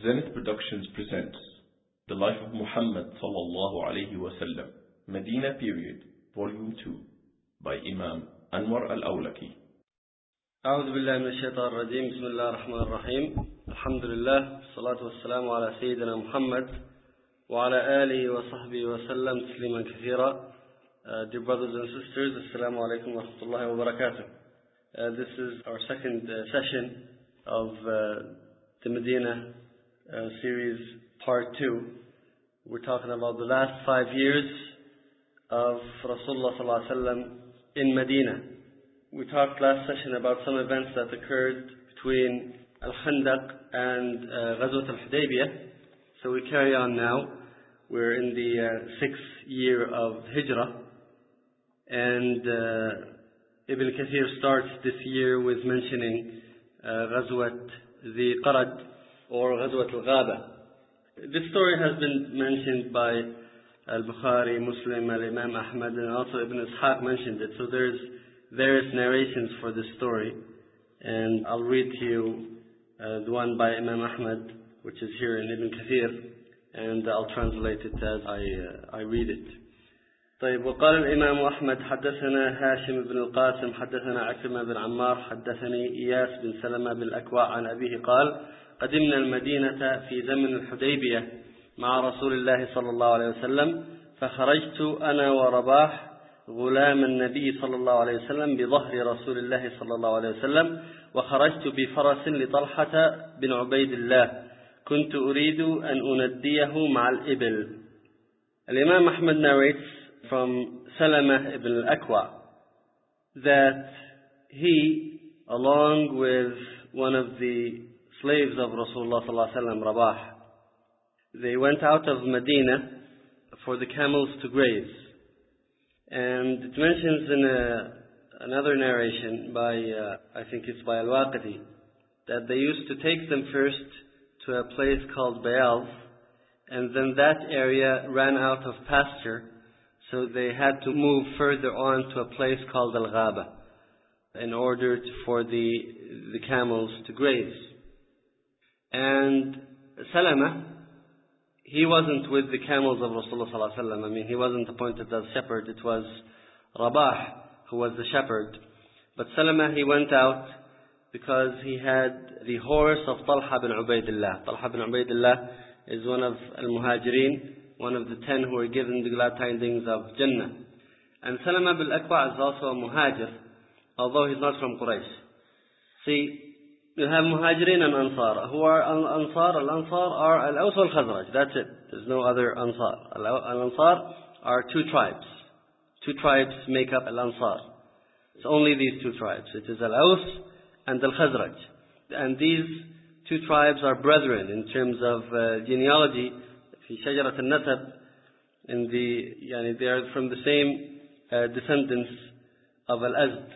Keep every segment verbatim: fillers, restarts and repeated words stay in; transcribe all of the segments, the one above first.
Zenith Productions presents The Life of Muhammad sallallahu alayhi wa sallam, Medina Period, Volume two, by Imam Anwar al-Awlaki. أعوذ بالله من الشيطان الرجيم. بسم الله الرحمن الرحيم. الحمد لله والصلاة والسلام على سيدنا محمد وعلى آله وصحبه وسلم تسليما كثيرا. Uh, dear brothers and sisters, Assalamu alaikum wa rahmatullahi wa barakatuh. Uh, this is our second uh, session of uh, the Medina uh, series, part two. We're talking about the last five years of Rasulullah sallallahu alaihi wasallam in Medina. We talked last session about some events that occurred between Al-Khandaq and uh, Ghazwat al-Hudaybiyah. So we carry on now. We're in the uh, sixth year of Hijrah. And uh, Ibn Kathir starts this year with mentioning uh, Ghazwat the Qarad or Ghazwat al-Ghaba. This story has been mentioned by Al-Bukhari, Muslim, Al-Imam Ahmad, and also Ibn Ishaq mentioned it. So there's various narrations for this story. And I'll read to you uh, the one by Imam Ahmad, which is here in Ibn Kathir, and I'll translate it as I, uh, I read it. طيب. وقال الإمام أحمد حدثنا هاشم بن القاسم حدثنا عكرمة بن عمار حدثني إياس بن سلمة بالأكوع عن أبيه قال قدمنا المدينة في زمن الحديبية مع رسول الله صلى الله عليه وسلم فخرجت أنا ورباح غلام النبي صلى الله عليه وسلم بظهر رسول الله صلى الله عليه وسلم وخرجت بفرس لطلحة بن عبيد الله كنت أريد أن أنديه مع الإبل. الإمام أحمد narrates from Salamah ibn al-Akwa that he, along with one of the slaves of Rasulullah sallallahu alaihi wasallam, Rabah, they went out of Medina for the camels to graze. And it mentions in a, another narration by, uh, I think it's by Al-Waqidi, that they used to take them first to a place called Bayaz, and then that area ran out of pasture. So they had to move further on to a place called Al-Ghaba in order to, for the, the camels to graze. And Salama, he wasn't with the camels of Rasulullah sallallahu alaihi wasallam. I mean, he wasn't appointed as shepherd. It was Rabah who was the shepherd. But Salama, he went out because he had the horse of Talha bin Ubaidillah. Talha bin Ubaidillah is one of Al-Muhajirin, one of the ten who were given the glad tidings of Jannah. And Salama bil Akwa is also a Muhajir, although he's not from Quraysh. See, you have Muhajirin and Ansar. Who are Ansar? Al-Ansar are Al-Aws wal-Khazraj. That's it. There's no other Ansar. Al-Ansar are two tribes. Two tribes make up Al-Ansar. It's only these two tribes. It is Al-Aws and Al-Khazraj. And these two tribes are brethren in terms of uh, genealogy. في شجرة النسب, in the, يعني they are from the same uh, descendants of Al-Azd.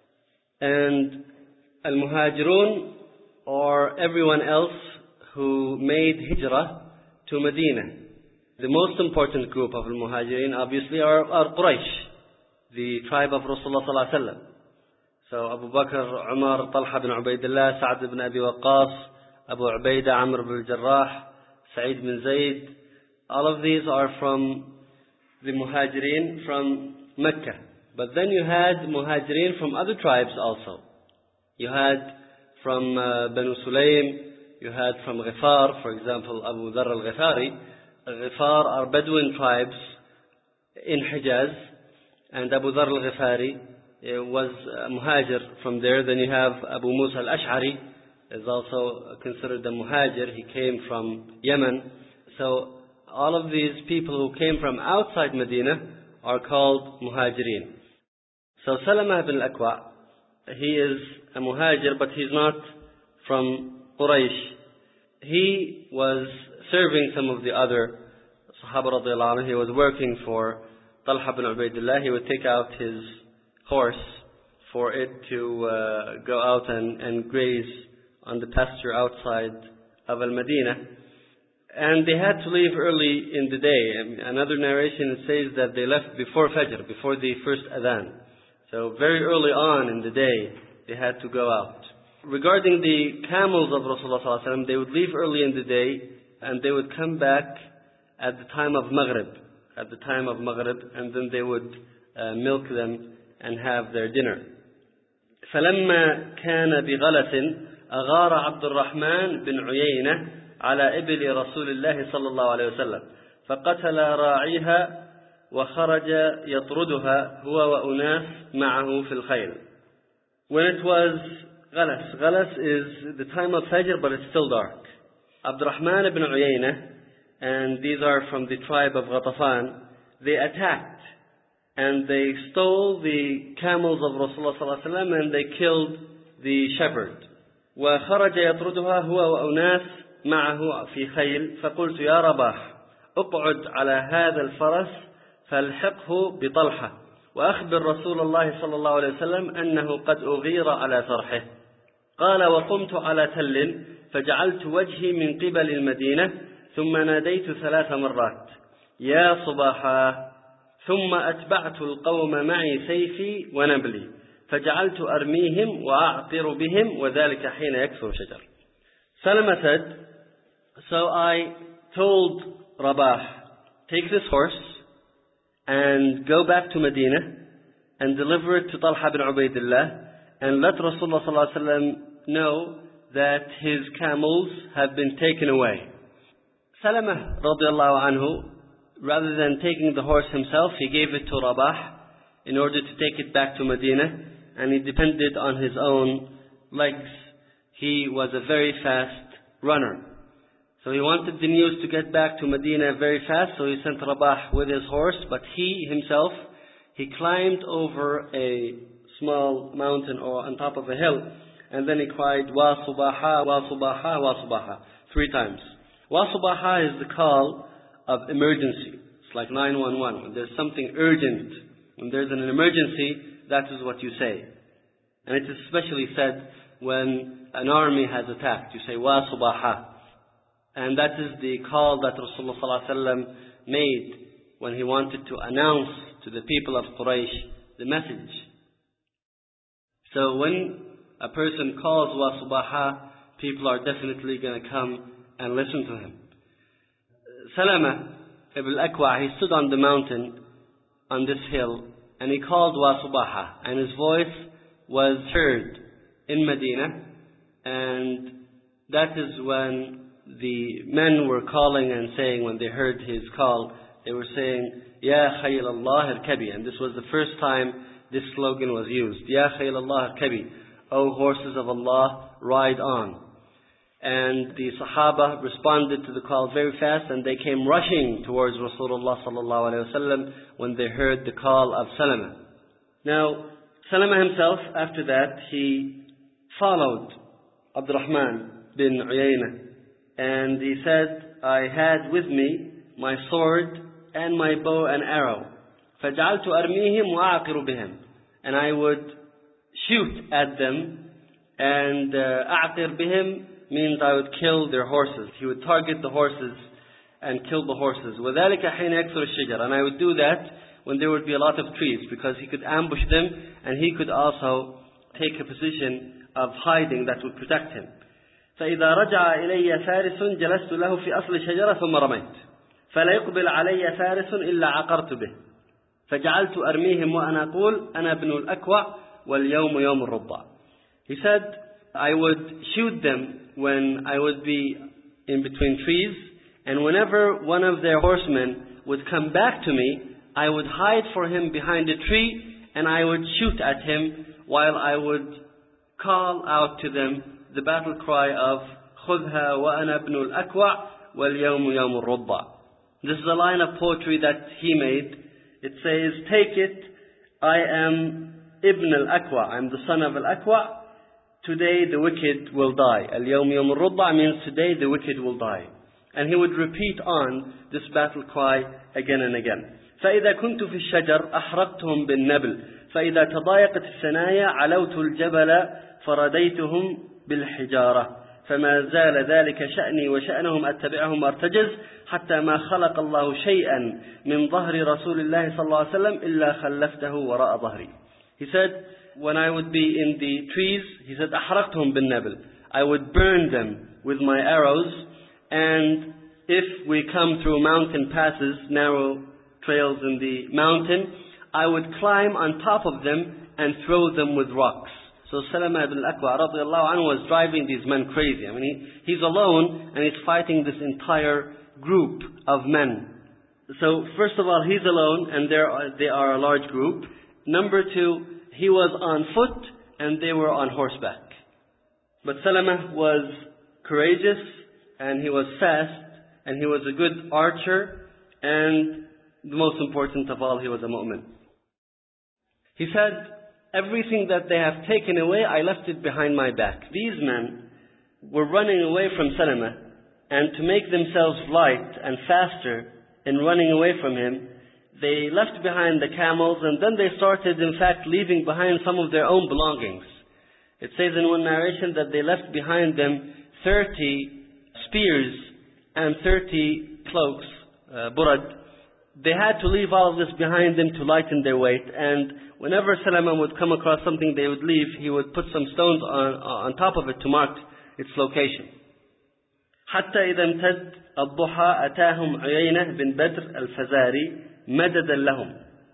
And Al-Muhajirun, or everyone else who made Hijrah to Medina. The most important group of Al-Muhajirin obviously are, are Quraysh, the tribe of Rasulullah sallallahu alaihi wasallam. So Abu Bakr, Umar, Talha bin Ubaidillah, Sa'ad ibn Abi Waqqas, Abu Ubaidah, Amr ibn al-Jarrah, Sa'id bin Zayd. All of these are from the Muhajirin from Mecca. But then you had Muhajirin from other tribes also. You had from uh, Banu Sulaym, you had from Ghifar, for example, Abu Dharr al-Ghifari. Ghifar are Bedouin tribes in Hijaz, and Abu Dharr al-Ghifari uh, was a Muhajir from there. Then you have Abu Musa al-Ash'ari, is also considered a Muhajir. He came from Yemen. So all of these people who came from outside Medina are called Muhajirin. So Salama ibn al-Akwa, he is a Muhajir, but he's not from Quraysh. He was serving some of the other Sahaba radiallahu anhu. He was working for Talha bin Ubaidillah. He would take out his horse for it to uh, go out and, and graze on the pasture outside of Al-Madinah. And they had to leave early in the day. Another narration says that they left before Fajr, before the first Adhan. So very early on in the day, they had to go out. regarding the camels of Rasulullah sallallahu alaihi wasallam, they would leave early in the day and they would come back at the time of Maghrib, at the time of Maghrib, and then they would uh, milk them and have their dinner. فلما كان بغلس أغار عبد الرحمن بن عيينة على إبل رسول الله صلى الله عليه وسلم فقتل راعيها وخرج يطردها هو وأناس معه في الخيل. When it was Ghalas, Ghalas is the time of Fajr, but it's still dark. Abdurrahman ibn Uyayna, and these are from the tribe of Ghatafan, they attacked and they stole the camels of Rasulullah sallallahu alaihi wasallam and they killed the shepherd. وخرج يطردها هو وأناس معه في خيل فقلت يا رباح اقعد على هذا الفرس فالحقه بطلحة وأخبر رسول الله صلى الله عليه وسلم أنه قد أغير على فرحه. قال وقمت على تل فجعلت وجهي من قبل المدينة ثم ناديت ثلاث مرات يا صباحا ثم أتبعت القوم معي سيفي ونبلي فجعلت أرميهم وأعطر بهم وذلك حين يكثر شجر. Salama said, so I told Rabah, take this horse and go back to Medina and deliver it to Talha bin Ubaidillah and let Rasulullah sallallahu alaihi wasallam know that his camels have been taken away. Salama radiallahu anhu, rather than taking the horse himself, he gave it to Rabah in order to take it back to Medina, and he depended on his own legs. He was a very fast runner. So he wanted the news to get back to Medina very fast, so he sent Rabah with his horse, but he himself, he climbed over a small mountain or on top of a hill, and then he cried, Wa Subaha, Wa Subaha, Wa Subaha, three times. Wa Subaha is the call of emergency. It's like nine one one. When there's something urgent, when there's an emergency, that is what you say. And it is especially said when an army has attacked. You say, Wa Subaha. And that is the call that Rasulullah sallallahu alaihi wasallam made when he wanted to announce to the people of Quraysh the message. So when a person calls Wa Subaha, people are definitely going to come and listen to him. Salama ibn al-Akwa, he stood on the mountain on this hill and he called Wa Subaha, and his voice was heard in Medina, and that is when the men were calling and saying, when they heard his call, they were saying, Ya Khayl Allah al-Kabi, and this was the first time this slogan was used. Ya Khayl Allah al-Kabi, O horses of Allah, ride on. And the Sahaba responded to the call very fast, and they came rushing towards Rasulullah sallallahu alaihi wasallam when they heard the call of Salama. Now, Salama himself, after that, he followed Abdurrahman bin Uyayna, and he said, I had with me my sword and my bow and arrow. فَجَعَلْتُ أَرْمِيهِمْ وَأَعْقِرُ بِهِمْ, and I would shoot at them, and أَعْقِرْ بِهِمْ means I would kill their horses. He would target the horses and kill the horses. وَذَلِكَ حِينَ يَكْثُرُ الشِّجَرَ, and I would do that when there would be a lot of trees, because he could ambush them and he could also take a position of hiding that would protect him. فإذا رجع إلي فارس جلست له في أصل شجرة ثم رميت فلا يقبل علي فارس إلا عقرت به فجعلت أرميهم وأنا أقول أنا ابن الأكوع واليوم يوم الربع. He said, I would shoot them when I would be in between trees, and whenever one of their horsemen would come back to me, I would hide for him behind a tree and I would shoot at him while I would call out to them the battle cry of خُذْهَا وَأَنَا ابْنُ الْأَكْوَعِ وَالْيَوْمُ يَوْمُ الرُّبَّعِ. This is a line of poetry that he made. It says, take it, I am Ibn al-Akwa, I am the son of al-Akwa. Today the wicked will die. Al-Yawm Yawm al-Rubba means today the wicked will die. And he would repeat on this battle cry again and again. فإذا كنت في الشجر أحرقتهم بالنبل فإذا تضايقت الثنايا علوت الجبل فرديتهم بالحجارة فما زال ذلك شأني وشأنهم أتبعهم أرتجز حتى ما خلق الله شيئا من ظهر رسول الله صلى الله عليه وسلم إلا خلفته وراء ظهري. He said, when I would be in the trees, he said, أحرقتهم بالنبل. I would burn them with my arrows, and if we come through mountain passes, narrow trails in the mountain, I would climb on top of them and throw them with rocks. So Salama ibn al-Akwa radiallahu anhu was driving these men crazy. I mean, he, he's alone and he's fighting this entire group of men. So first of all, he's alone and they are a large group. Number two, he was on foot and they were on horseback. But Salama was courageous and he was fast and he was a good archer, and the most important of all, he was a mu'min. He said, everything that they have taken away, I left it behind my back. These men were running away from Salama, and to make themselves light and faster in running away from him, they left behind the camels, and then they started, in fact, leaving behind some of their own belongings. It says in one narration that they left behind them thirty spears and thirty cloaks, uh, burad. They had to leave all of this behind them to lighten their weight, and whenever Salama would come across something they would leave, he would put some stones on, on top of it to mark its location. حتى إذا امتد الضحى أتاهم عيينة بن بدر الفزاري مددا لهم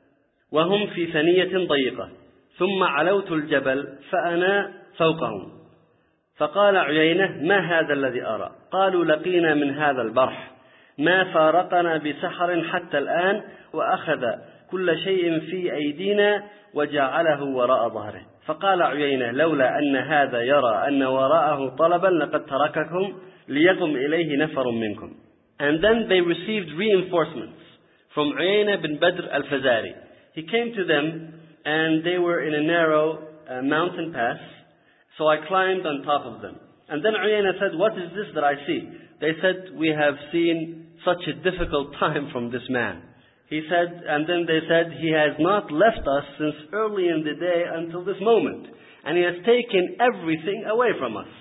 وهم في ثنية ضيقة ثم علوت الجبل فأنا فوقهم فقال عيينة ما هذا الذي أرى قالوا لقينا من هذا البرح ما فارقنا بسحر حتى الآن وأخذ كل شيء في أيدينا وجعله وراء ظهره فقال عيينة لولا أن هذا يرى أن وراءه طلبا لقد ترككم ليقم إليه نفر منكم. And then they received reinforcements from Uyayna bin Badr al-Fazari. He came to them and they were in a narrow uh, mountain pass, so I climbed on top of them. And then Uyayna said, what is this that I see? They said, we have seen such a difficult time from this man. He said, and then they said, he has not left us since early in the day until this moment. And he has taken everything away from us.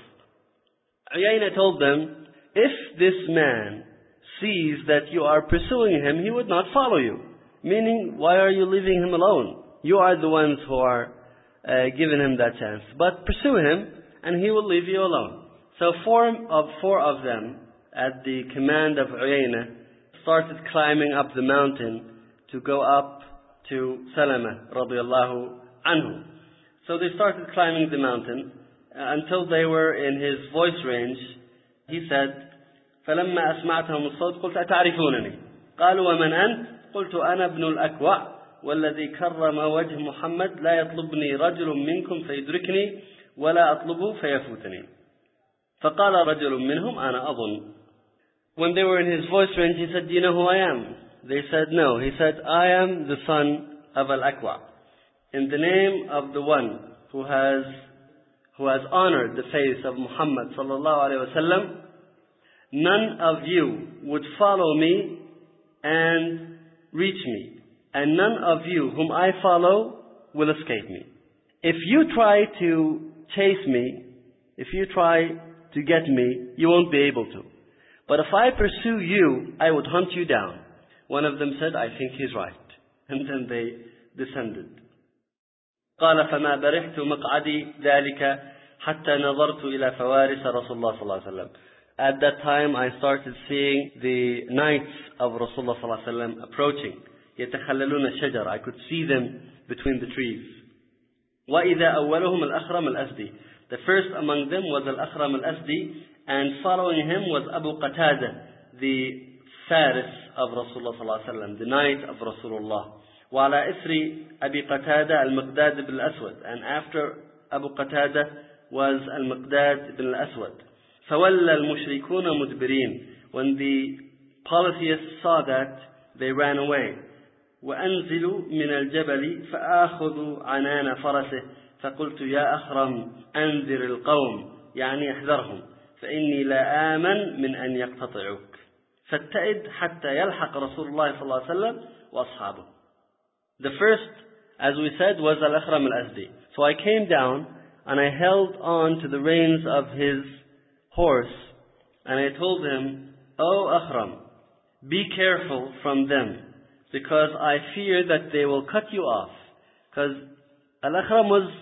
Uyayna told them, if this man sees that you are pursuing him, he would not follow you. Meaning, why are you leaving him alone? You are the ones who are uh, giving him that chance. But pursue him, and he will leave you alone. So four of, four of them, at the command of Uyayna, started climbing up the mountain to go up to Salama radiallahu anhu. So they started climbing the mountain until they were in his voice range. He said, فلما أسمعتهم الصوت قلت أتعرفونني قالوا ومن أنت قلت أنا ابن الأكوع والذي كرم وجه محمد لا يطلبني رجل منكم فيدركني ولا أطلبه فيفوتني فقال رجل منهم أنا أظن. When they were in his voice range, he said, do you know who I am? They said, no. He said, I am the son of Al-Akwa. In the name of the one who has who has honored the face of Muhammad sallallahu alaihi wasallam, none of you would follow me and reach me, and none of you whom I follow will escape me. If you try to chase me, if you try to get me, you won't be able to. But if I pursue you, I would hunt you down. One of them said, I think he's right. And then they descended. قال فما برحت مقعدي ذلك حتى نظرت إلى فوارس رسول الله صلى الله عليه وسلم. At that time I started seeing the knights of Rasulullah صلى الله عليه وسلم approaching. يتخللون الشجر. I could see them between the trees. وإذا أولهم الأخرم الأسدي. The first among them was Al-Akhram al-Asdi, and following him was Abu Qatada, the Faris of Rasulullah صلى الله عليه وسلم, the knight of Rasulullah. وعلى إثر أبي قتادة المقداد بن الأسود, and after Abu Qatada was Al-Miqdad ibn al-Aswad. فولى المشركون مدبرين. When the polytheists saw that, they ran away. وأنزلوا من الجبل فآخذوا عنان فرسه فقلت يا أخرم أنذر القوم يعني احذرهم فإني لا آمن من أن يقتطعوك فاتئد حتى يلحق رسول الله صلى الله عليه وسلم وأصحابه. The first, as we said, was Al-Akhram al-Asdi. So I came down and I held on to the reins of his horse and I told him, O Akhram, be careful from them because I fear that they will cut you off. Because Al-Akhram was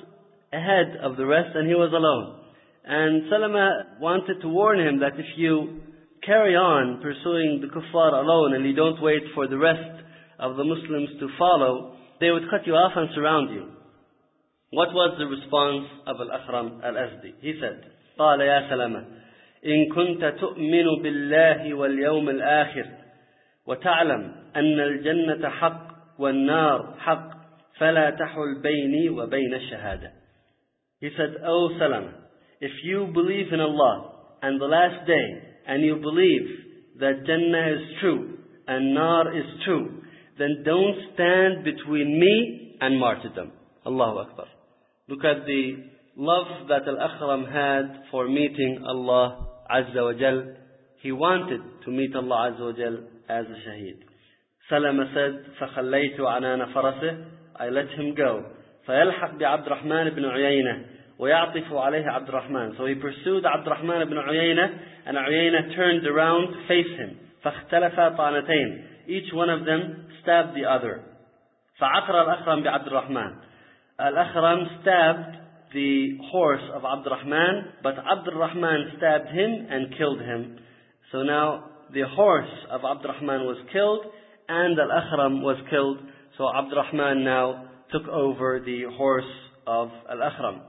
ahead of the rest and he was alone. And Salama wanted to warn him that if you carry on pursuing the kuffar alone and you don't wait for the rest of the Muslims to follow, they would cut you off and surround you. What was the response of Al-Akhram Al-Azdi? He said, قال يا سلامة إن كنت تؤمن بالله واليوم الآخر وتعلم أن الجنة حق والنار حق فلا تحل بيني وبين الشهادة. He said, Oh Salama, if you believe in Allah and the last day and you believe that Jannah is true and Nar is true, then don't stand between me and martyrdom. Allahu Akbar. Look at the love that Al-Akhram had for meeting Allah Azza wa Jal. He wanted to meet Allah Azza wa Jal as a shaheed. Salama said, فَخَلَّيْتُ عَنَانَ فَرَسِهِ I let him go. فَيَلْحَقْ بِعَبْدُ الرَّحْمَنِ بْنِ عُيَيْنَةِ وَيَعْطِفُ عَلَيْهِ عَبْدُ الرَّحْمَنِ So he pursued Abd al-Rahman ibn Uyayna, and Uyayna turned around to face him. فَاخْتَلَفَا طَعْنَتَيْنِ Each one of them stabbed the other. فَعَقْرَ الْأَخْرَمْ بِعَبْدِ الرَّحْمَنِ Al-Akhram stabbed the horse of Abd al-Rahman, but Abd al-Rahman stabbed him and killed him. So now the horse of Abd al-Rahman was killed and Al-Akhram was killed. So Abd al-Rahman now took over the horse of Al-Akhram.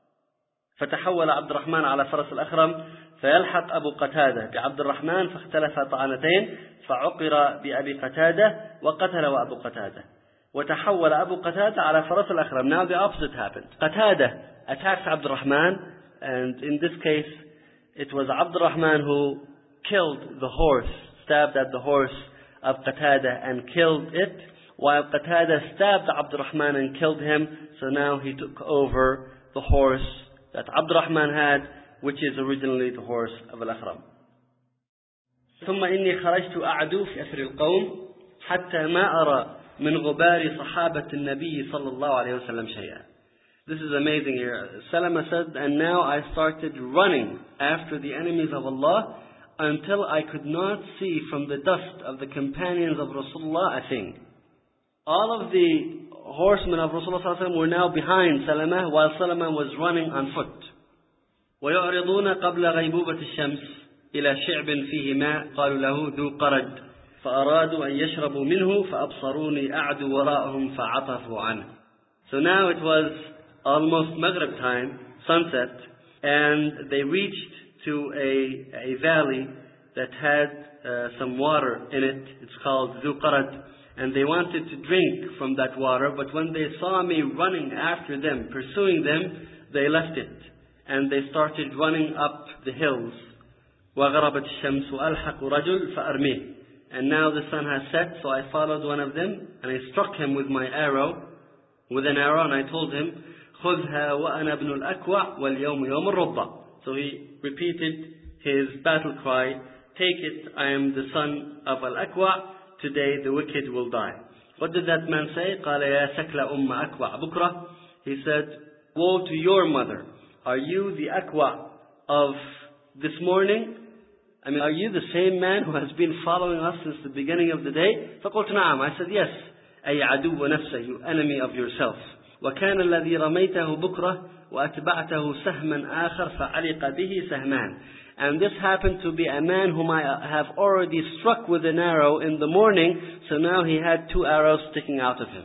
فتحول عبد الرحمن على فرس الأخرم فيلحق أبو قتادة بعبد الرحمن فاختلف طعنتين فعقر بأبي قتادة وقتل أبو قتادة وتحول أبو قتادة على فرس الأخرم. Now the opposite happened. قتادة attacked عبد الرحمن, and in this case it was عبد الرحمن who killed the horse, stabbed at the horse of Qatada and killed it, while Qatada stabbed Abd al-Rahman and killed him. So now he took over the horse that Abd al-Rahman had, which is originally the horse of Al-Akhram. ثم إني خرجت أعدو في أثر القوم حتى ما أرى من غبار صحابة النبي صلى الله عليه وسلم شيئا. This is amazing here. Salama said, and now I started running after the enemies of Allah until I could not see from the dust of the companions of Rasulullah a thing. All of the horsemen of Rasulullah were now behind Salama, while Salama was running on foot. ويعرضون قبل غيبوبة الشمس إلى شعب فيه ماء قالوا له ذو قرد فأرادوا أن يشربوا منه فأبصروني أعدو وراءهم فعطفوا عنه. So now it was almost Maghrib time, sunset, and they reached to a, a valley that had uh, some water in it. It's called ذو قرد. And they wanted to drink from that water, but when they saw me running after them, pursuing them, they left it. And they started running up the hills. وَغَرَبَتِ الشَّمْسُ أَلْحَقُ رَجُلْ فَأَرْمِيهِ And now the sun has set, so I followed one of them, and I struck him with my arrow, with an arrow, and I told him, خُذْهَا وَأَنَا ابْنُ الْأَكْوَعِ وَالْيَوْمُ يَوْمُ الرُّضَّةِ So he repeated his battle cry, take it, I am the son of Al-Akwa', today the wicked will die. What did that man say? قال يا سكل أم أكوع بكرة. He said, woe to your mother. Are you the Akwa of this morning? I mean, are you the same man who has been following us since the beginning of the day? فقلت نعم. I said, yes. أي عدو نفسه, you enemy of yourself. وكان الذي رميته بكرة وأتبعته سهما آخر فعلق به سهمان. And this happened to be a man whom I have already struck with an arrow in the morning, so now he had two arrows sticking out of him.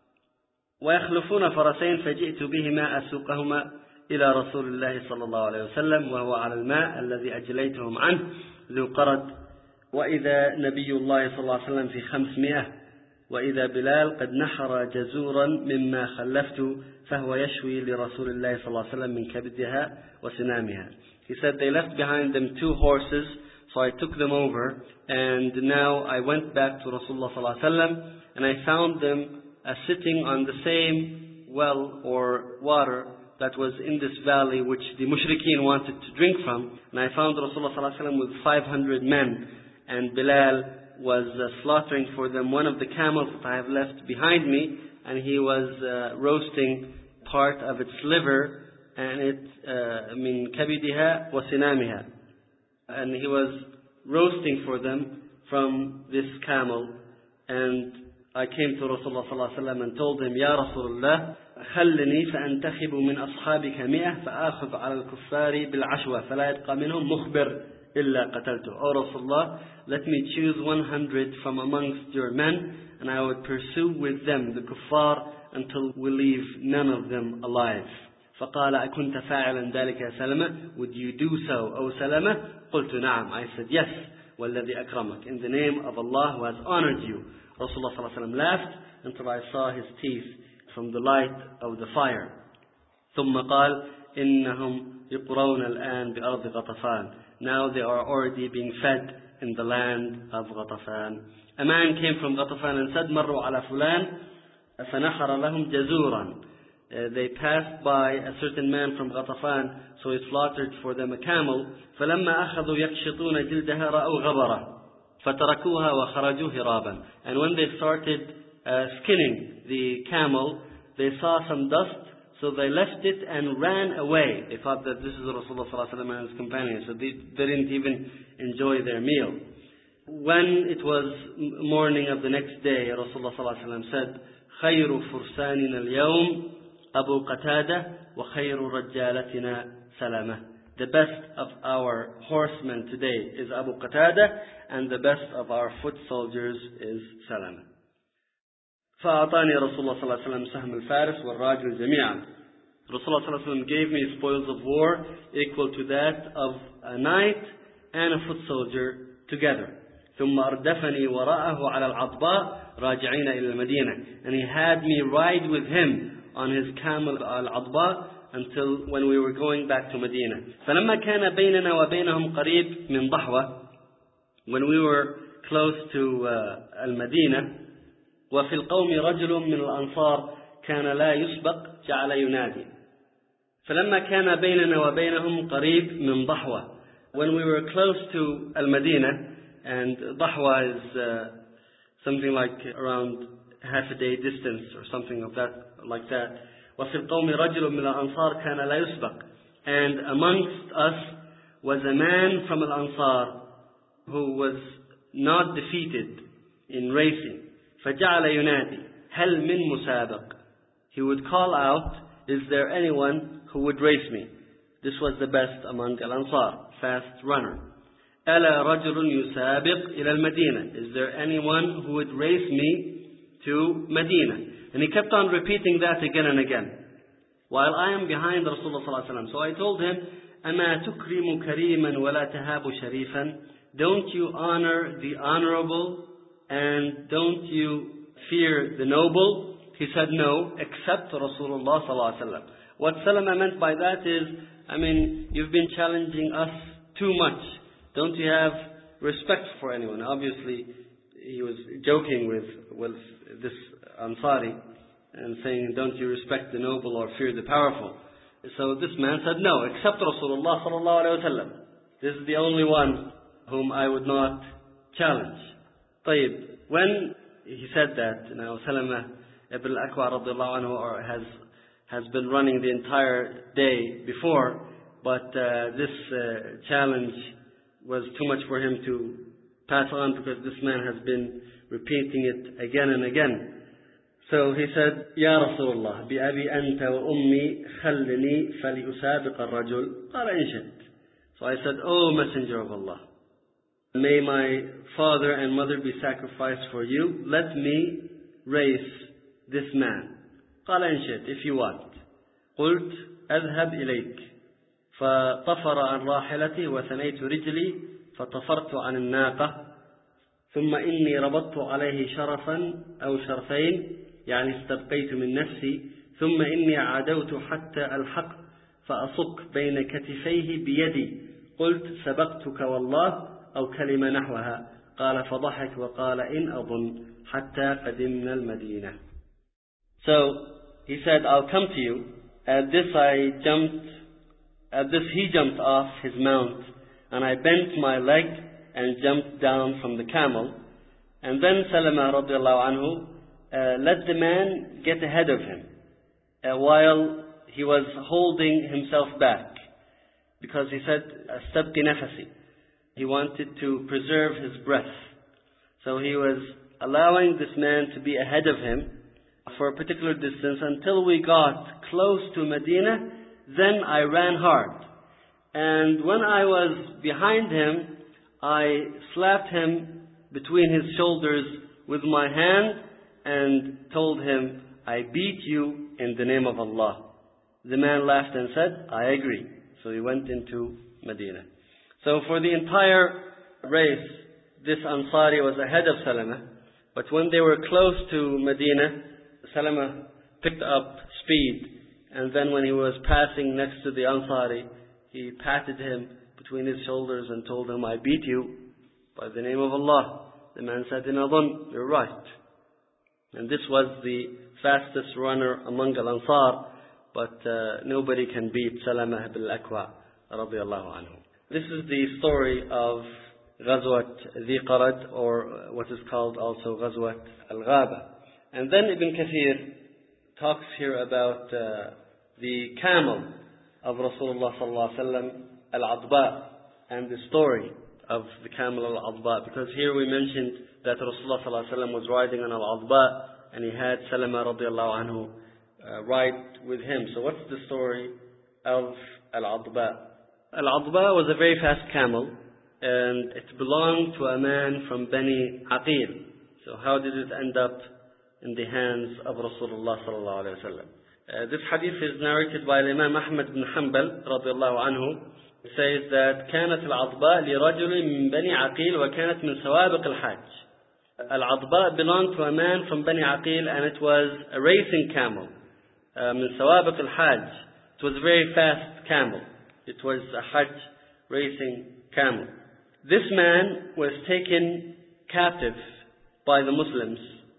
ويخلفون فرسين فجئت بهما أسوقهما إلى رسول الله صلى الله عليه وسلم وهو على الماء الذي أجليتهم عنه ذو قرد وإذا نبي الله صلى الله عليه وسلم في خمسمائة وإذا بلال قد نحر جزورا مما خلفت فهو يشوي لرسول الله صلى الله عليه وسلم من كبدها وسنامها. He said they left behind them two horses, so I took them over, and now I went back to Rasulullah sallallahu alaihi wasallam, and I found them uh, sitting on the same well or water that was in this valley which the mushrikeen wanted to drink from. And I found Rasulullah sallallahu alaihi wasallam with five hundred men, and Bilal was uh, slaughtering for them one of the camels that I have left behind me, and he was uh, roasting part of its liver, and it min kabidiha wa sinamiha, and he was roasting for them from this camel, and I came to Rasulullah sallallahu alaihi wasallam and told him, Ya Rasulullah, خلني فأنتخب من أصحابك مئة فآخذ على الكفار بالعشوة فلا يبقى منهم مخبر إلا قتلته. O Rasulullah, let me choose one hundred from amongst your men, and I would pursue with them the kuffar until we leave none of them alive. فقال أكنت فاعلا ذلك يا سلمة? Would you do so, O Salama? قلت نعم. I said yes. والذي أكرمك, in the name of Allah who has honored you. Rasulullah sallallahu alaihi wasallam laughed until I saw his teeth from the light of the fire. ثم قال إنهم يقرون الآن بأرض غطفان. Now they are already being fed in the land of Ghatafan. A man came from Ghatafan and said, مروا على فلان فنحر لهم جزورا. Uh, they passed by a certain man from Ghatafan, so he slaughtered for them a camel. فلما أخذوا يكشطون جلدها رأوا غبرة فتركوها وخرجوا هرابا. And when they started uh, skinning the camel, they saw some dust, so they left it and ran away. They thought that this is Rasulullah sallallahu alaihi wasallam and his companions, so they, they didn't even enjoy their meal. When it was morning of the next day, Rasulullah sallallahu alaihi wasallam said, خير فرساننا اليوم أبو قتادة وخير رجالتنا سلامة. The best of our horsemen today is Abu Qatada, and the best of our foot soldiers is Salama. فأعطاني رسول الله صلى الله عليه وسلم سهم الفارس والراجل جميعا. Rasulullah صلى الله عليه وسلم gave me spoils of war equal to that of a knight and a foot soldier together. ثم أردفني وراءه على العضباء راجعين إلى المدينة. And he had me ride with him on his camel al-Adba until when we were going back to Medina. فلما كان بيننا وبينهم قريب من ضحوة, when we were close to uh, al-Madinah, وفي القوم رجل من الأنصار كان لا يسبق جعل ينادي. فلما كان بيننا وبينهم قريب من ضحوة, when we were close to al-Madinah, and Dahwa is uh, something like around half a day distance or something of that, like that. وفي القوم رجل من الأنصار كان لا يسبق. And amongst us was a man from Al-Ansar who was not defeated in racing. فجعل ينادي هل من مسابق. He would call out, is there anyone who would race me? This was the best among Al-Ansar, fast runner. ألا رجل يسابق إلى المدينة. Is there anyone who would race me to Medina? And he kept on repeating that again and again, while I am behind Rasulullah sallallahu alaihi wasallam. So I told him, أما تكرم كريما ولا تهاب شريفا. Don't you honor the honorable and don't you fear the noble? He said, no, except Rasulullah sallallahu alaihi wasallam. What Salama meant by that is, I mean, you've been challenging us too much. Don't you have respect for anyone? Obviously, he was joking with, with this Ansari and saying, don't you respect the noble or fear the powerful? So this man said, no, except Rasulullah sallallahu alaihi wasallam. This is the only one whom I would not challenge. طيب, when he said that, now Salama ibn al-Akwa radiallahu anhu has, has been running the entire day before, but uh, this uh, challenge was too much for him to pass on because this man has been repeating it again and again. So he said, يا رسول الله بأبي أنت وأمي خلني فلأسابق الرجل قال إن شئت. So I said, O Messenger of Allah, may my father and mother be sacrificed for you. Let me race this man. قال إن شئت, if you want. قلت أذهب إليك. فطفر عن راحلتي وثنيت رجلي فطفرت عن الناقة ثم إني ربطت عليه شرفا أو شرفين يعني استبقيت من نفسي ثم إني عدوت حتى الحق فأصك بين كتفيه بيدي قلت سبقتك والله أو كلمة نحوها قال فضحك وقال إن أظن حتى قدمنا المدينة. So he said, I'll come to you. At this I jumped At this he jumped off his mount, and I bent my leg and jumped down from the camel. And then Salama radiallahu anhu uh, let the man get ahead of him uh, while he was holding himself back, because he said, "Astabqi nafasi." He wanted to preserve his breath. So he was allowing this man to be ahead of him for a particular distance until we got close to Medina. Then I ran hard. And when I was behind him, I slapped him between his shoulders with my hand and told him, I beat you in the name of Allah. The man laughed and said, I agree. So he went into Medina. So for the entire race, this Ansari was ahead of Salama. But when they were close to Medina, Salama picked up speed. And then when he was passing next to the Ansari, he patted him between his shoulders and told him, I beat you by the name of Allah. The man said, In adhan, you're right. And this was the fastest runner among Al-Ansar, but uh, nobody can beat Salama ibn al-Akwa radiyallahu anhu. This is the story of Ghazwat Dhi Qarad, or what is called also Ghazwat Al-Ghaba. And then Ibn Kathir talks here about uh, the camel of Rasulullah sallallahu alaihi wasallam, Al-Adba, and the story of the camel Al-Adba, because here we mentioned that Rasulullah sallallahu alaihi wasallam was riding on Al-Adba and he had Salama radiallahu anhu uh, ride with him. So what's the story of Al-Adba? Al-Adba was a very fast camel and it belonged to a man from Bani Aqil. So how did it end up in the hands of Rasulullah sallallahu alaihi wasallam? Uh, this hadith is narrated by Imam Ahmad bin Hanbal radiallahu anhu. It says that كانت العضباء لرجل من بني عقيل وكانت من سوابق الحج. Al-Adba belonged to a man from Bani Aqil and it was a racing camel. Uh, من سوابق الحج. It was a very fast camel. It was a Hajj racing camel. This man was taken captive by the Muslims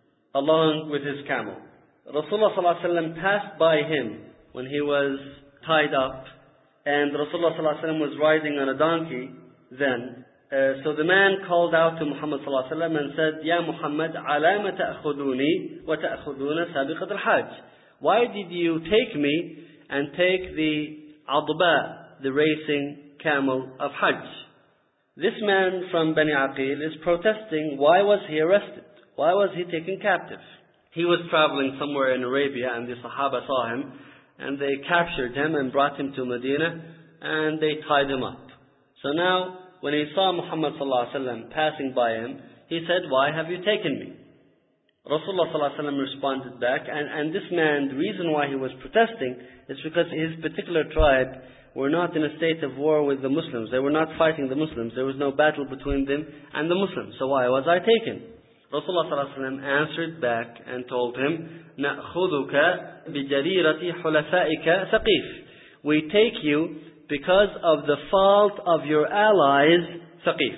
along with his camel. Rasulullah sallallahu alaihi wasallam passed by him when he was tied up, and Rasulullah sallallahu alaihi wasallam was riding on a donkey then. Uh, so the man called out to Muhammad sallallahu alaihi wasallam and said, Ya Muhammad, alama ta'khuduni wa ta'khuduna sabiqat al-hajj. Why did you take me and take the Adba, the racing camel of Hajj? This man from Bani Aqil is protesting, why was he arrested? Why was he taken captive? He was traveling somewhere in Arabia and the Sahaba saw him and they captured him and brought him to Medina and they tied him up. So now when he saw Muhammad sallallahu alaihi wasallam passing by him, he said, why have you taken me? Rasulullah sallallahu alaihi wasallam responded back, and, and this man, the reason why he was protesting is because his particular tribe were not in a state of war with the Muslims. They were not fighting the Muslims. There was no battle between them and the Muslims. So why was I taken? Rasulullah sallallahu alaihi wasallam answered back and told him, نَأْخُذُكَ بِجَرِيرَةِ حُلَفَائِكَ ثَقِيفٍ. We take you because of the fault of your allies, Thaqif.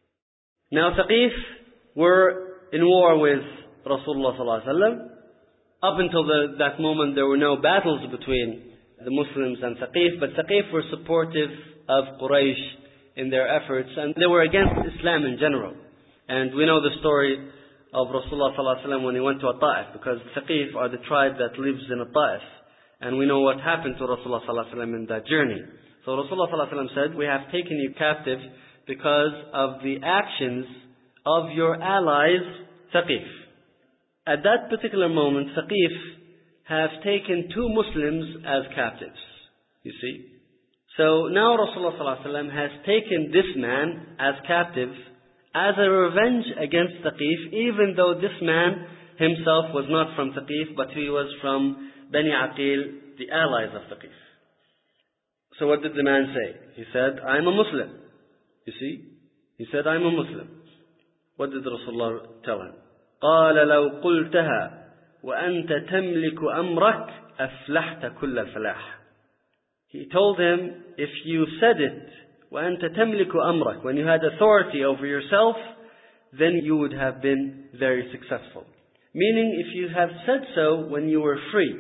Now Thaqif were in war with Rasulullah sallallahu alaihi wasallam. Up until the, that moment there were no battles between the Muslims and Thaqif, but Thaqif were supportive of Quraysh in their efforts and they were against Islam in general. And we know the story of Rasulullah sallallahu alaihi wasallam when he went to Ta'if, because Thaqif are the tribe that lives in Ta'if. And we know what happened to Rasulullah sallallahu alaihi wasallam in that journey. So Rasulullah sallallahu alaihi wasallam said, we have taken you captive because of the actions of your allies, Thaqif. At that particular moment, Thaqif have taken two Muslims as captives. You see? So now Rasulullah sallallahu alaihi wasallam has taken this man as captive as a revenge against Thaqif, even though this man himself was not from Thaqif, but he was from Bani Aqil, the allies of Thaqif. So what did the man say? He said, I'm a Muslim. You see? He said, I'm a Muslim. What did Rasulullah tell him? قال لو قلتها وأنت تملك أمرك أفلحت كل الفلاح. He told him, if you said it, وأنت تملك أمرك, when you had authority over yourself, then you would have been very successful. Meaning, if you have said so when you were free,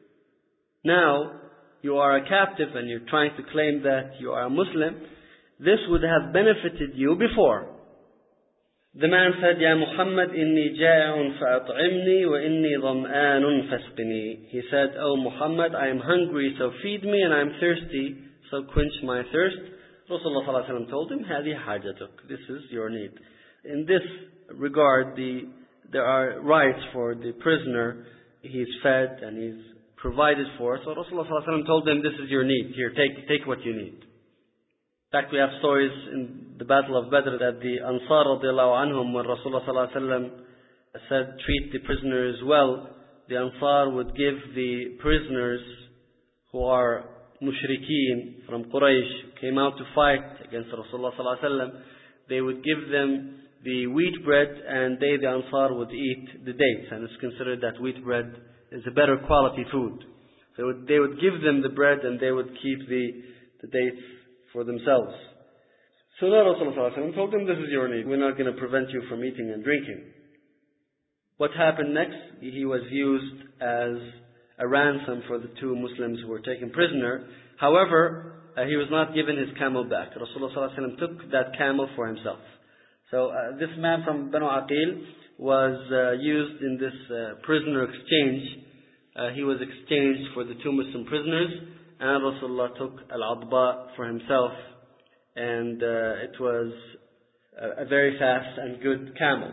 now you are a captive and you're trying to claim that you are a Muslim, this would have benefited you before. The man said, Ya Muhammad, inni ja'un fa'at'imni wa inni dham'anun fasqini. He said, Oh Muhammad, I am hungry, so feed me, and I am thirsty, so quench my thirst. Rasulullah sallallahu alaihi wasallam told him, Hadi hajatuk. This is your need. In this regard, the there are rights for the prisoner. He's fed and he's provided for. So Rasulullah told them, this is your need. Here, take, take what you need. In fact, we have stories in the Battle of Badr that the Ansar radiallahu anhum, when Rasulullah said, treat the prisoners well, the Ansar would give the prisoners who are mushrikeen from Quraysh, came out to fight against Rasulullah, they would give them the wheat bread, and they, the Ansar, would eat the dates. And it's considered that wheat bread is a better quality food. So they would, they would give them the bread, and they would keep the, the dates for themselves. So now Rasulullah told them, this is your need. We're not going to prevent you from eating and drinking. What happened next? He was used as a ransom for the two Muslims who were taken prisoner. However, uh, he was not given his camel back. Rasulullah took that camel for himself. So uh, this man from Banu Aqil was uh, used in this uh, prisoner exchange. Uh, he was exchanged for the two Muslim prisoners, and Rasulullah took Al-Adba for himself, and uh, it was a, a very fast and good camel.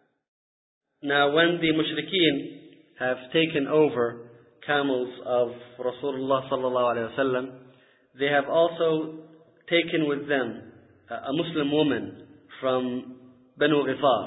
Now when the mushrikeen have taken over camels of Rasulullah sallallahu alaihi wasallam, they have also taken with them a Muslim woman from Banu Ghifar.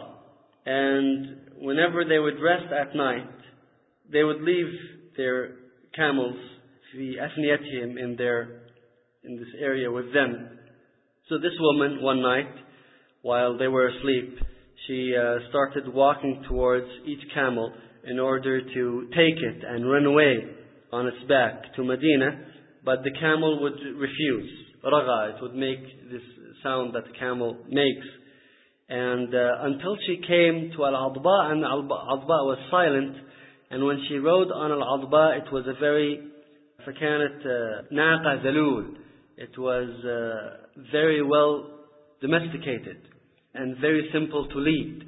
And whenever they would rest at night, they would leave their camels fi afniyatihim, in their in this area with them. So this woman, one night, while they were asleep, she uh, started walking towards each camel in order to take it and run away on its back to Medina, but the camel would refuse. Raga, it would make this sound that the camel makes. And uh, until she came to Al-Adba, and Al-Adba was silent, and when she rode on Al-Adba, it was a very فَكَانَتْ نَاقَ ذَلُولٌ. It was uh, very well domesticated and very simple to lead.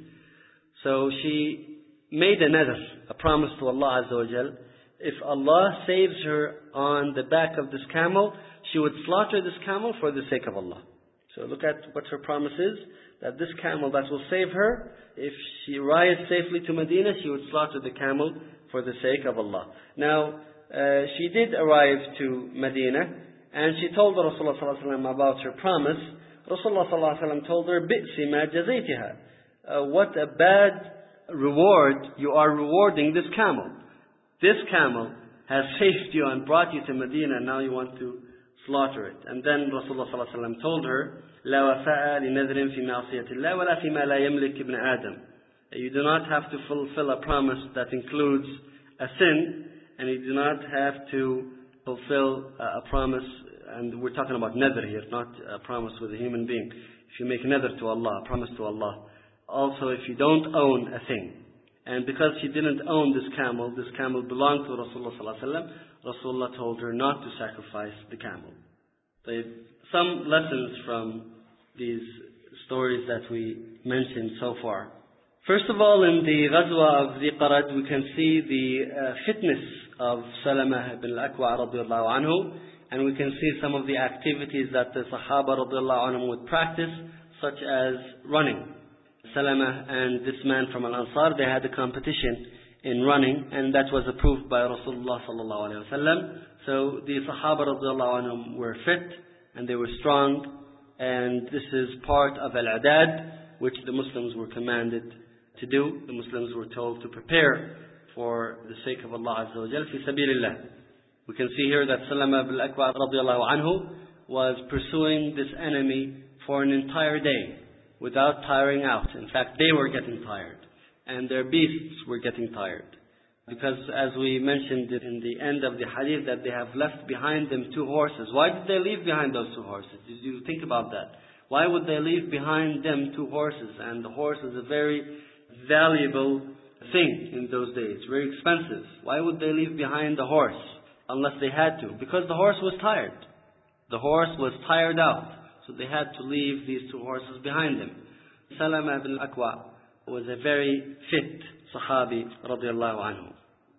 So she made a nadr, a promise to Allah Azza wa Jal. If Allah saves her on the back of this camel, she would slaughter this camel for the sake of Allah. So look at what her promise is, that this camel that will save her, if she rides safely to Medina, she would slaughter the camel for the sake of Allah. Now, uh, she did arrive to Medina, and she told Rasulullah sallallahu alaihi wasallam about her promise. Rasulullah sallallahu alaihi wasallam told her, "Bi'si ma jazaytiha." What a bad reward you are rewarding this camel. This camel has saved you and brought you to Medina, and now you want to slaughter it. And then Rasulullah sallallahu alaihi wasallam told her, "La wafa'a li nadrin fi ma'siyati Allah wa la fi ma la yamlik ibn Adam." You do not have to fulfill a promise that includes a sin, and you do not have to fulfill a promise, and we're talking about nadr here, not a promise with a human being. If you make nadr to Allah, a promise to Allah. Also, if you don't own a thing. And because she didn't own this camel, this camel belonged to Rasulullah sallallahu alaihi wasallam, Rasulullah told her not to sacrifice the camel. So some lessons from these stories that we mentioned so far. First of all, in the Ghazwa of Ziqarad, we can see the uh, fitness of Salamah ibn al-Akwa radiallahu anhu, and we can see some of the activities that the Sahaba radiallahu anhum would practice, such as running. Salama and this man from Al-Ansar, they had a competition in running, and that was approved by Rasulullah sallallahu alaihi wasallam. So the Sahaba radiallahu anhum were fit and they were strong, and this is part of Al-Adad, which the Muslims were commanded to do. The Muslims were told to prepare for the sake of Allah Azza wa Jal fi sabilillah. We can see here that Salama ibn al-Akwa radiallahu anhu was pursuing this enemy for an entire day, without tiring out. In fact, they were getting tired, and their beasts were getting tired. Because as we mentioned in the end of the hadith, that they have left behind them two horses. Why did they leave behind those two horses? Did you think about that? Why would they leave behind them two horses? And the horse is a very valuable thing in those days, very expensive. Why would they leave behind the horse unless they had to? Because the horse was tired. The horse was tired out. So they had to leave these two horses behind them. Salama ibn al-Akwa was a very fit Sahabi radiallahu anhu.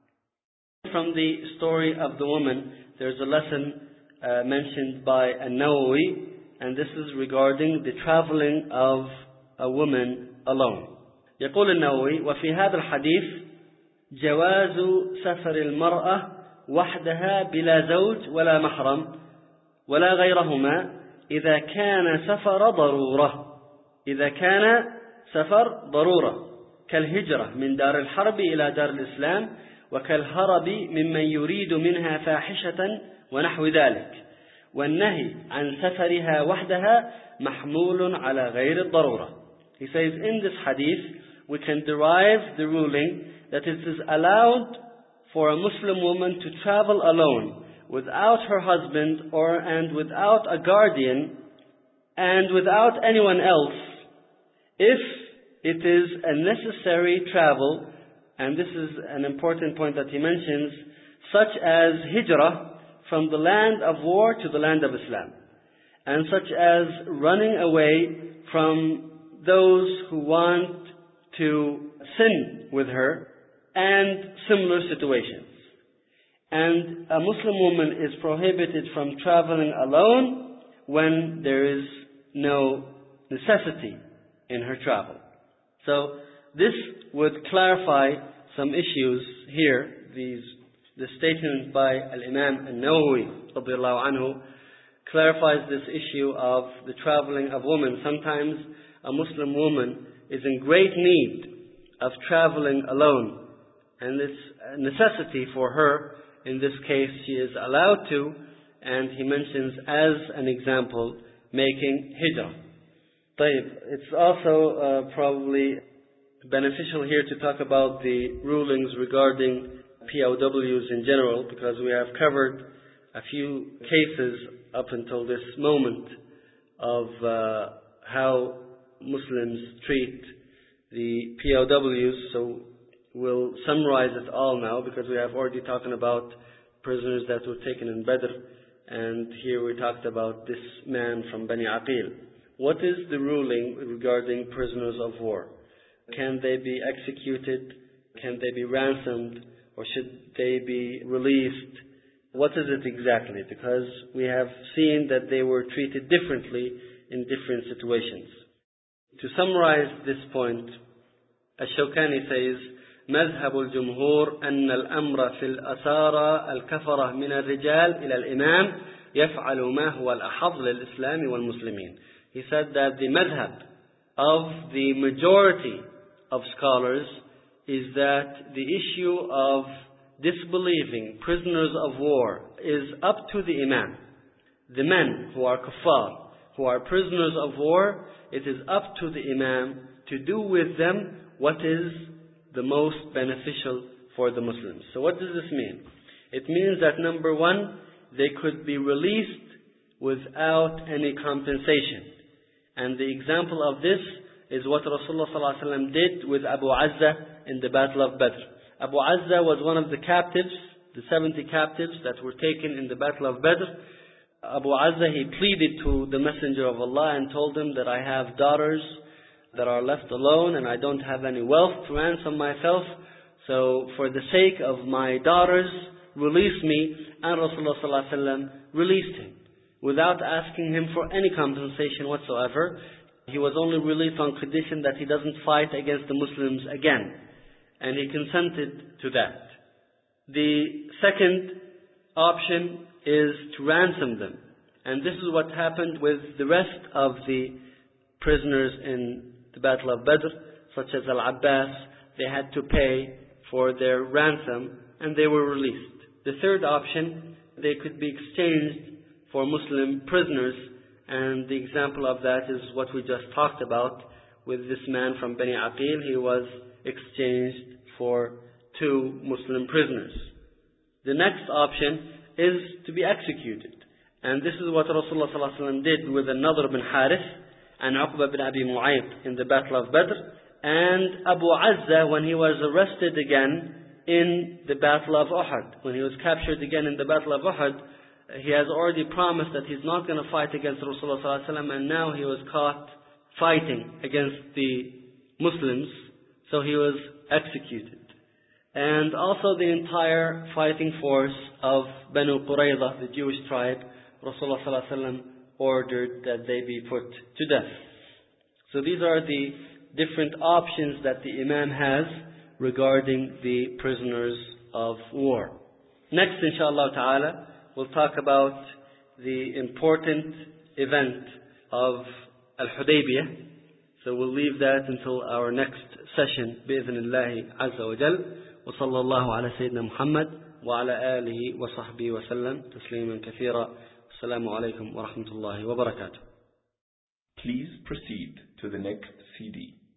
From the story of the woman, there's a lesson uh, mentioned by An-Nawawi, and this is regarding the traveling of a woman alone. يقول النووي: وفي هذا الحديث جواز سفر المرأة وحدها بلا زوج ولا محرم ولا غيرهما إذا كان سفر ضرورة إذا كان سفر ضرورة كالهجرة من دار الحرب إلى دار الإسلام وكالهرب ممن يريد منها فاحشة ونحو ذلك. والنهي عن سفرها وحدها محمول على غير الضرورة. He says, in this hadith we can derive the ruling that it is allowed for a Muslim woman to travel alone without her husband or and without a guardian and without anyone else if it is a necessary travel, and this is an important point that he mentions, such as hijrah from the land of war to the land of Islam, and such as running away from those who want to sin with her, and similar situations. And a Muslim woman is prohibited from traveling alone when there is no necessity in her travel. So this would clarify some issues here. These, the statement by Al-Imam An-Nawawi radiallahu anhu clarifies this issue of the traveling of women. Sometimes a Muslim woman is in great need of traveling alone, and it's a necessity for her. In this case, she is allowed to, and he mentions as an example making hijrah. It's also uh, probably beneficial here to talk about the rulings regarding P O Ws in general, because we have covered a few cases up until this moment of uh, how Muslims treat the P O Ws. So we'll summarize it all now, because we have already talked about prisoners that were taken in Badr, and here we talked about this man from Bani Aqil. What is the ruling regarding prisoners of war? Can they be executed? Can they be ransomed? Or should they be released? What is it exactly? Because we have seen that they were treated differently in different situations. To summarize this point, Ash-Shawkani says, مذهب الجمهور أن الأمر في الأسارى الكفرة من الرجال إلى الإمام يفعل ما هو الأحظ للإسلام والمسلمين. He said that the madhab of the majority of scholars is that the issue of disbelieving prisoners of war is up to the imam. The men who are kuffar, who are prisoners of war, it is up to the imam to do with them what is the most beneficial for the Muslims. So what does this mean? It means that number one, they could be released without any compensation. And the example of this is what Rasulullah sallallahu alaihi wasallam did with Abu Azza in the Battle of Badr. Abu Azza was one of the captives, the seventy captives that were taken in the Battle of Badr. Abu Azza, he pleaded to the Messenger of Allah and told him that I have daughters that are left alone and I don't have any wealth to ransom myself. So for the sake of my daughters, release me. And Rasulullah sallallahu alaihi wasallam released him without asking him for any compensation whatsoever. He was only released on condition that he doesn't fight against the Muslims again. And he consented to that. The second option is to ransom them. And this is what happened with the rest of the prisoners in the Battle of Badr, such as Al-Abbas. They had to pay for their ransom and they were released. The third option, they could be exchanged for Muslim prisoners, and the example of that is what we just talked about with this man from Bani Aqil. He was exchanged for two Muslim prisoners. The next option is to be executed, and this is what Rasulullah sallallahu alaihi wasallam did with An-Nadr bin Harith and Uqba bin Abi Mu'ayt in the Battle of Badr, and Abu Azza when he was arrested again in the Battle of Uhud. When he was captured again in the Battle of Uhud, he has already promised that he's not going to fight against Rasulullah sallallahu alaihi wasallam, and now he was caught fighting against the Muslims, so he was executed. And also the entire fighting force of Banu Qurayza, the Jewish tribe, Rasulullah sallallahu alaihi wasallam ordered that they be put to death. So these are the different options that the Imam has regarding the prisoners of war. Next, inshallah ta'ala, we'll talk about the important event of Al-Hudaybiyah. So we'll leave that until our next session, بإذن عز وجل. وصلى الله على سيدنا محمد وعلى آله وصحبه وسلم تسليما كثيرا. السلام عليكم ورحمة الله وبركاته. Please proceed to the next C D.